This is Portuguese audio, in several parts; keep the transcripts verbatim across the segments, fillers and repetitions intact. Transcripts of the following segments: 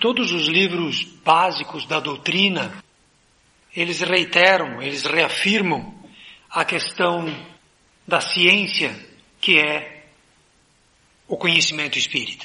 Todos os livros básicos da doutrina, eles reiteram, eles reafirmam a questão da ciência, que é o conhecimento espírita.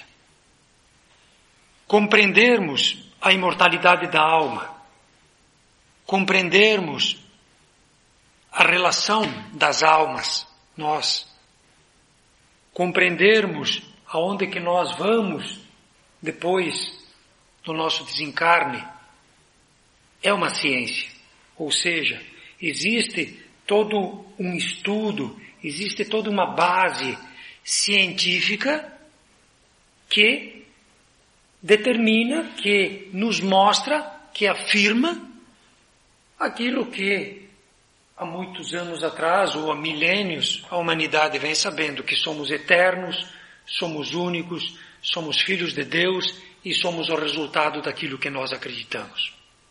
Compreendermos a imortalidade da alma, compreendermos a relação das almas, nós, compreendermos aonde que nós vamos depois do nosso desencarne, é uma ciência. Ou seja, existe todo um estudo, existe toda uma base científica que determina, que nos mostra, que afirma aquilo que há muitos anos atrás, ou há milênios, a humanidade vem sabendo, que somos eternos, somos únicos, somos filhos de Deus e somos o resultado daquilo que nós acreditamos.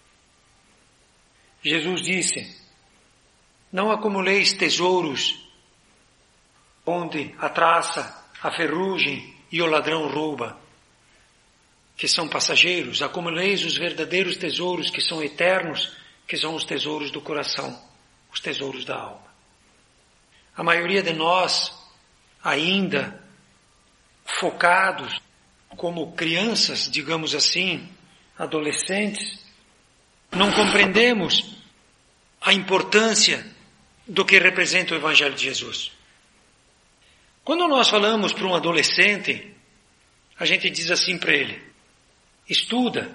Jesus disse: não acumuleis tesouros onde a traça, a ferrugem e o ladrão rouba, que são passageiros. Acumuleis os verdadeiros tesouros que são eternos, que são os tesouros do coração, os tesouros da alma. A maioria de nós, ainda focados como crianças, digamos assim, adolescentes, não compreendemos a importância do que representa o Evangelho de Jesus. Quando nós falamos para um adolescente, a gente diz assim para ele: estuda,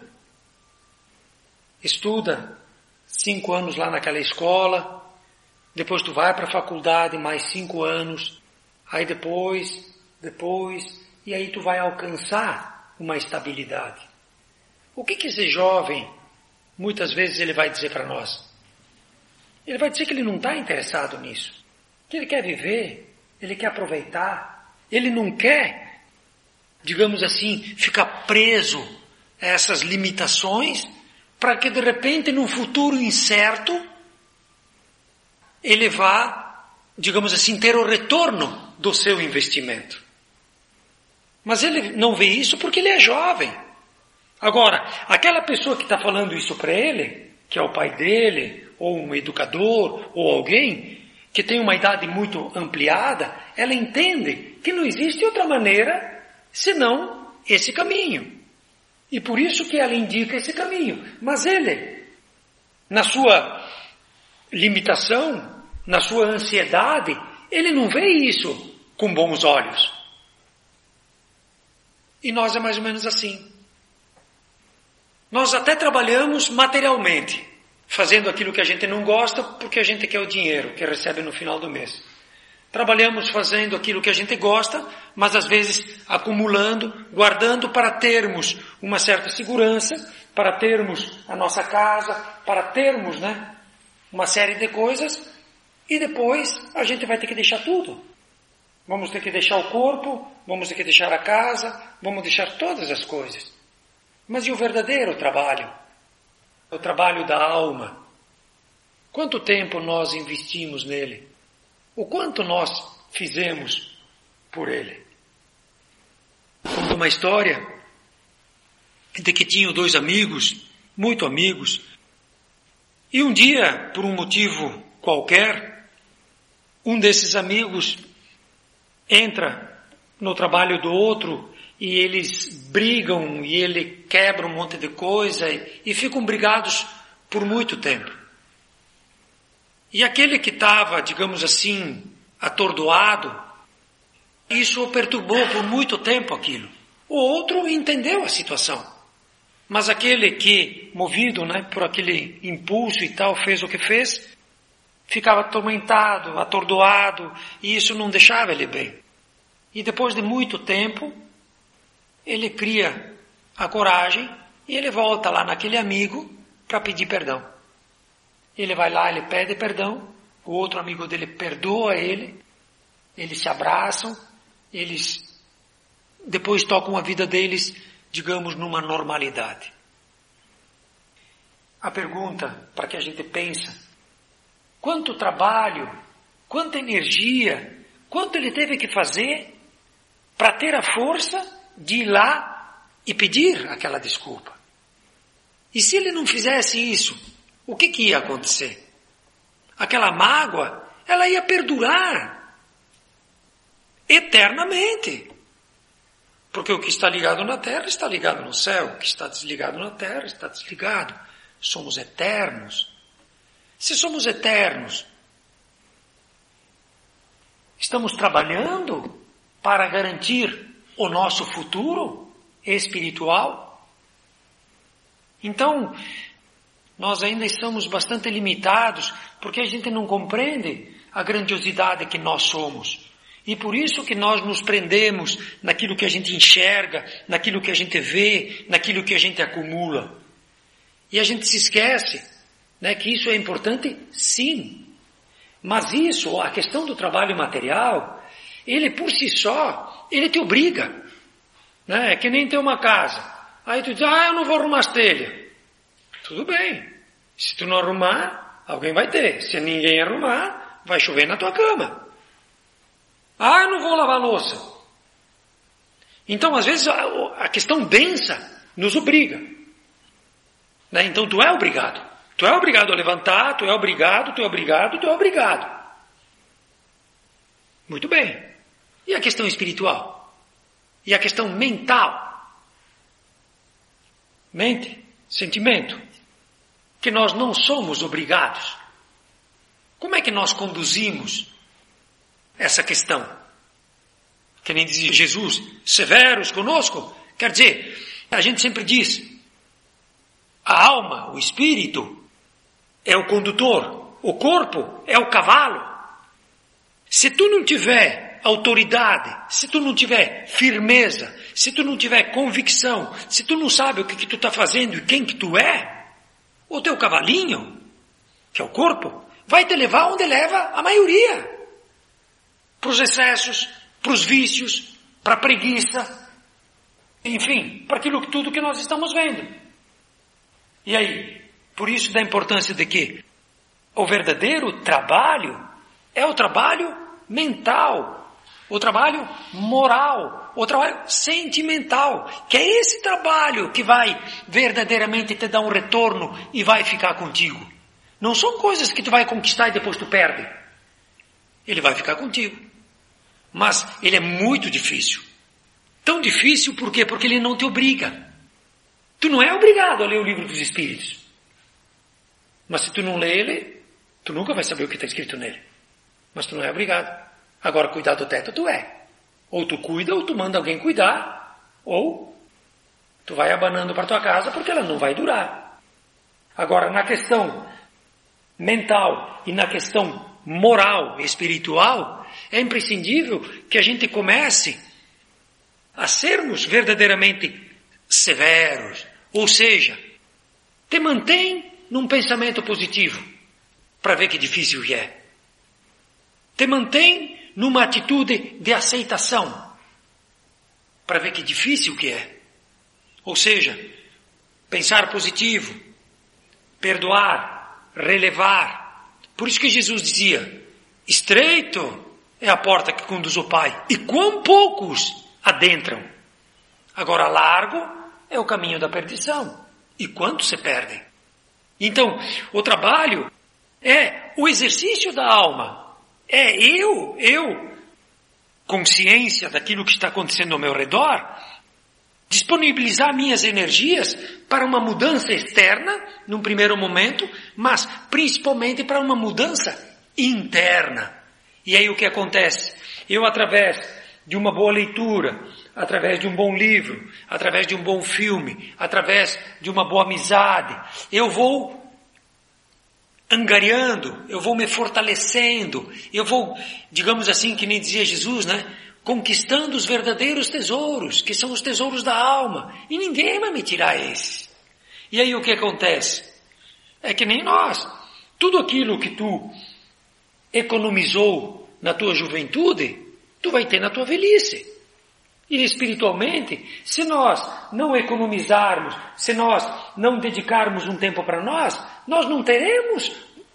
estuda cinco anos lá naquela escola, depois tu vai para a faculdade mais cinco anos, aí depois, depois, e aí tu vai alcançar uma estabilidade. O que que esse jovem, muitas vezes ele vai dizer para nós? Ele vai dizer que ele não está interessado nisso, que ele quer viver, ele quer aproveitar, ele não quer, digamos assim, ficar preso a essas limitações, para que de repente, num futuro incerto, ele vá, digamos assim, ter o retorno do seu investimento. Mas ele não vê isso porque ele é jovem. Agora, aquela pessoa que está falando isso para ele, que é o pai dele, ou um educador, ou alguém que tem uma idade muito ampliada, ela entende que não existe outra maneira senão esse caminho. E por isso que ela indica esse caminho. Mas ele, na sua limitação, na sua ansiedade, ele não vê isso com bons olhos. E nós é mais ou menos assim. Nós até trabalhamos materialmente, fazendo aquilo que a gente não gosta, porque a gente quer o dinheiro que recebe no final do mês. Trabalhamos fazendo aquilo que a gente gosta, mas às vezes acumulando, guardando para termos uma certa segurança, para termos a nossa casa, para termos, né, uma série de coisas, e depois a gente vai ter que deixar tudo. Vamos ter que deixar o corpo, vamos ter que deixar a casa, vamos deixar todas as coisas. Mas e o verdadeiro trabalho? O trabalho da alma. Quanto tempo nós investimos nele? O quanto nós fizemos por ele? Conta uma história de que tinham dois amigos, muito amigos, e um dia, por um motivo qualquer, um desses amigos entra no trabalho do outro e eles brigam e ele quebra um monte de coisa e, e ficam brigados por muito tempo. E aquele que estava, digamos assim, atordoado, isso o perturbou por muito tempo aquilo. O outro entendeu a situação. Mas aquele que, movido, né, por aquele impulso e tal, fez o que fez, ficava atormentado, atordoado, e isso não deixava ele bem. E depois de muito tempo, ele cria a coragem e ele volta lá naquele amigo para pedir perdão. Ele vai lá, ele pede perdão, o outro amigo dele perdoa ele, eles se abraçam, eles depois tocam a vida deles, digamos, numa normalidade. A pergunta para que a gente pense: quanto trabalho, quanta energia, quanto ele teve que fazer para ter a força de ir lá e pedir aquela desculpa? E se ele não fizesse isso, o que, que ia acontecer? Aquela mágoa, ela ia perdurar eternamente. Porque o que está ligado na terra está ligado no céu, o que está desligado na terra está desligado. Somos eternos. Se somos eternos, estamos trabalhando para garantir o nosso futuro espiritual? Então, nós ainda estamos bastante limitados, porque a gente não compreende a grandiosidade que nós somos. E por isso que nós nos prendemos naquilo que a gente enxerga, naquilo que a gente vê, naquilo que a gente acumula. E a gente se esquece, né, que isso é importante, sim. Mas isso, a questão do trabalho material, ele por si só, ele te obriga. Né? É que nem ter uma casa. Aí tu diz, ah, eu não vou arrumar as telhas. Tudo bem. Se tu não arrumar, alguém vai ter. Se ninguém arrumar, vai chover na tua cama. Ah, eu não vou lavar a louça. Então, às vezes, a, a questão densa nos obriga. Né? Então, tu é obrigado. Tu é obrigado a levantar, tu é obrigado, tu é obrigado, tu é obrigado. Muito bem. E a questão espiritual? E a questão mental? Mente, sentimento. Que nós não somos obrigados. Como é que nós conduzimos essa questão? Que nem dizia Jesus, severos conosco. Quer dizer, a gente sempre diz, a alma, o espírito, é o condutor, o corpo é o cavalo. Se tu não tiver autoridade, se tu não tiver firmeza, se tu não tiver convicção, se tu não sabe o que, que tu está fazendo e quem que tu é, o teu cavalinho, que é o corpo, vai te levar onde leva a maioria. Para os excessos, para os vícios, para a preguiça, enfim, para aquilo tudo que nós estamos vendo. E aí, por isso da importância de que o verdadeiro trabalho é o trabalho mental, o trabalho moral, o trabalho sentimental, que é esse trabalho que vai verdadeiramente te dar um retorno e vai ficar contigo. Não são coisas que tu vai conquistar e depois tu perde. Ele vai ficar contigo. Mas ele é muito difícil. Tão difícil por quê? Porque ele não te obriga. Tu não é obrigado a ler o livro dos Espíritos. Mas se tu não lê ele, tu nunca vai saber o que está escrito nele. Mas tu não é obrigado. Agora, cuidar do teto tu é. Ou tu cuida, ou tu manda alguém cuidar. Ou tu vai abanando para tua casa porque ela não vai durar. Agora, na questão mental e na questão moral e espiritual, é imprescindível que a gente comece a sermos verdadeiramente severos. Ou seja, te mantém num pensamento positivo para ver que difícil que é. Te mantém numa atitude de aceitação para ver que difícil que é. Ou seja, pensar positivo, perdoar, relevar. Por isso que Jesus dizia, estreito é a porta que conduz ao Pai, e quão poucos adentram. Agora, largo é o caminho da perdição, e quantos se perdem. Então, o trabalho é o exercício da alma. É eu, eu, consciência daquilo que está acontecendo ao meu redor, disponibilizar minhas energias para uma mudança externa, num primeiro momento, mas principalmente para uma mudança interna. E aí o que acontece? Eu, através de uma boa leitura, através de um bom livro, através de um bom filme, através de uma boa amizade, eu vou angariando, eu vou me fortalecendo, eu vou, digamos assim, que nem dizia Jesus, né? Conquistando os verdadeiros tesouros, que são os tesouros da alma, e ninguém vai me tirar esses. E aí o que acontece? É que nem nós, tudo aquilo que tu economizou na tua juventude, tu vai ter na tua velhice. E espiritualmente, se nós não economizarmos, se nós não dedicarmos um tempo para nós, nós não teremos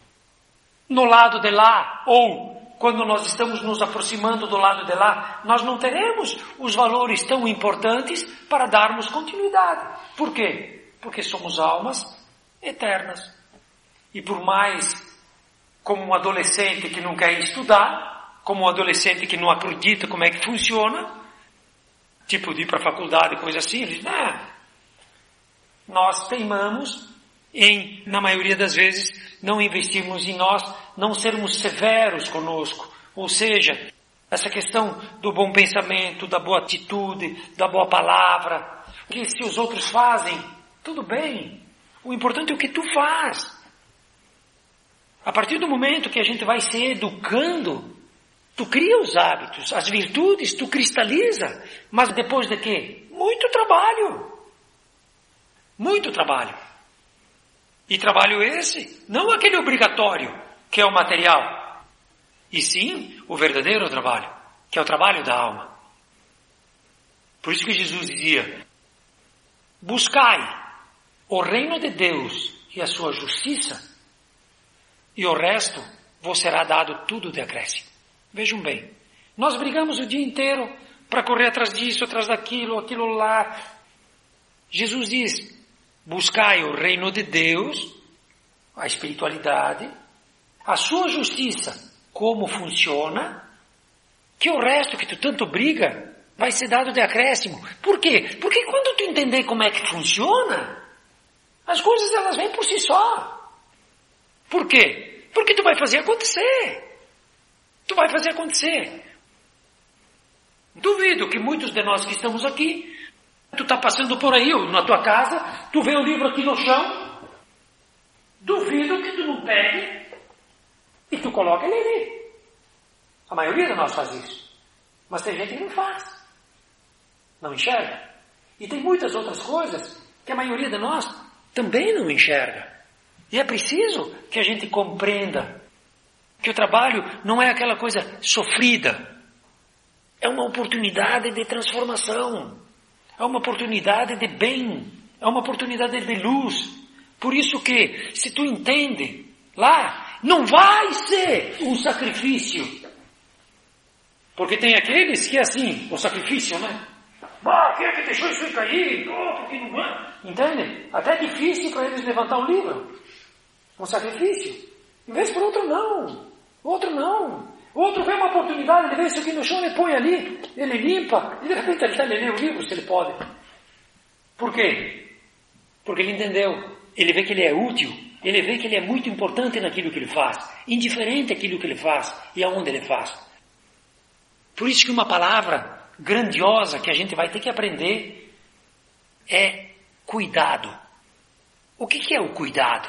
no lado de lá, ou quando nós estamos nos aproximando do lado de lá, nós não teremos os valores tão importantes para darmos continuidade. Por quê? Porque somos almas eternas. E por mais como um adolescente que não quer estudar, como um adolescente que não acredita como é que funciona, tipo de ir para a faculdade, coisa assim, ele diz, não, nós teimamos em, na maioria das vezes, não investirmos em nós, não sermos severos conosco. Ou seja, essa questão do bom pensamento, da boa atitude, da boa palavra, que se os outros fazem, tudo bem. O importante é o que tu faz. A partir do momento que a gente vai se educando, tu cria os hábitos, as virtudes, tu cristaliza. Mas depois de quê? Muito trabalho. Muito trabalho. E trabalho esse, não aquele obrigatório, que é o material, e sim o verdadeiro trabalho, que é o trabalho da alma. Por isso que Jesus dizia, buscai o reino de Deus e a sua justiça, e o resto vos será dado tudo de acréscimo. Vejam bem, nós brigamos o dia inteiro para correr atrás disso, atrás daquilo, aquilo lá. Jesus diz, buscai o reino de Deus, a espiritualidade, a sua justiça, como funciona, que o resto que tu tanto briga vai ser dado de acréscimo. Por quê? Porque quando tu entender como é que funciona, as coisas elas vêm por si só. Por quê? Porque tu vai fazer acontecer. Tu vai fazer acontecer. Duvido que muitos de nós que estamos aqui, tu está passando por aí, ou na tua casa, tu vê o livro aqui no chão, duvido que tu não pegue e tu coloca ele ali. A maioria de nós faz isso. Mas tem gente que não faz. Não enxerga. E tem muitas outras coisas que a maioria de nós também não enxerga. E é preciso que a gente compreenda que o trabalho não é aquela coisa sofrida. É uma oportunidade de transformação. É uma oportunidade de bem. É uma oportunidade de luz. Por isso que, se tu entende, lá, não vai ser um sacrifício. Porque tem aqueles que é assim, o sacrifício, né? Ah, quem é que deixou isso cair? Oh, porque não é? Entende? Até é difícil para eles levantar um livro. Um sacrifício. Em vez por outro não. Outro não. O outro vê uma oportunidade, ele vê isso aqui no chão, ele põe ali, ele limpa, e de repente ele está lendo o livro, se ele pode. Por quê? Porque ele entendeu. Ele vê que ele é útil. Ele vê que ele é muito importante naquilo que ele faz. Indiferente àquilo que ele faz e aonde ele faz. Por isso que uma palavra grandiosa que a gente vai ter que aprender é cuidado. O que, que é o cuidado?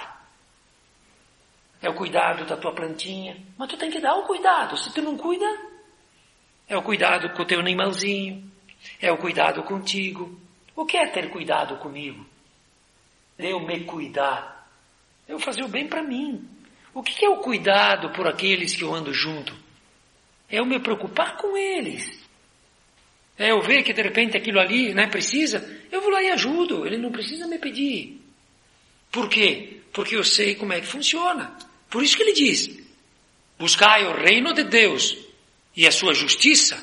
É o cuidado da tua plantinha. Mas tu tem que dar o cuidado. Se tu não cuida, é o cuidado com o teu animalzinho. É o cuidado contigo. O que é ter cuidado comigo? Eu me cuidar. Eu fazer o bem para mim. O que, que é o cuidado por aqueles que eu ando junto? É eu me preocupar com eles. É eu ver que de repente aquilo ali, né, precisa. Eu vou lá e ajudo. Ele não precisa me pedir. Por quê? Porque eu sei como é que funciona. Por isso que ele diz, buscai o reino de Deus e a sua justiça,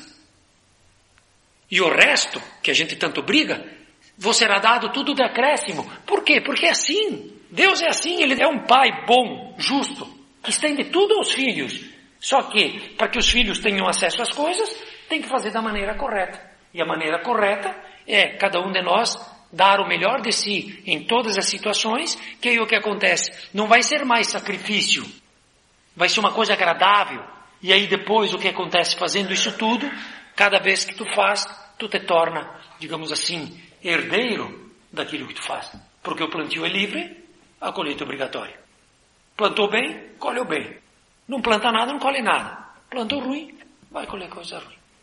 e o resto, que a gente tanto briga, vos será dado tudo de acréscimo. Por quê? Porque é assim. Deus é assim, Ele é um pai bom, justo, que estende tudo aos filhos. Só que, para que os filhos tenham acesso às coisas, tem que fazer da maneira correta. E a maneira correta é cada um de nós dar o melhor de si em todas as situações, que aí o que acontece? Não vai ser mais sacrifício, vai ser uma coisa agradável. E aí depois o que acontece fazendo isso tudo, cada vez que tu faz, tu te torna, digamos assim, herdeiro daquilo que tu faz. Porque o plantio é livre, a colheita é obrigatória. Plantou bem, colheu bem. Não planta nada, não colhe nada. Plantou ruim, vai colher coisa ruim.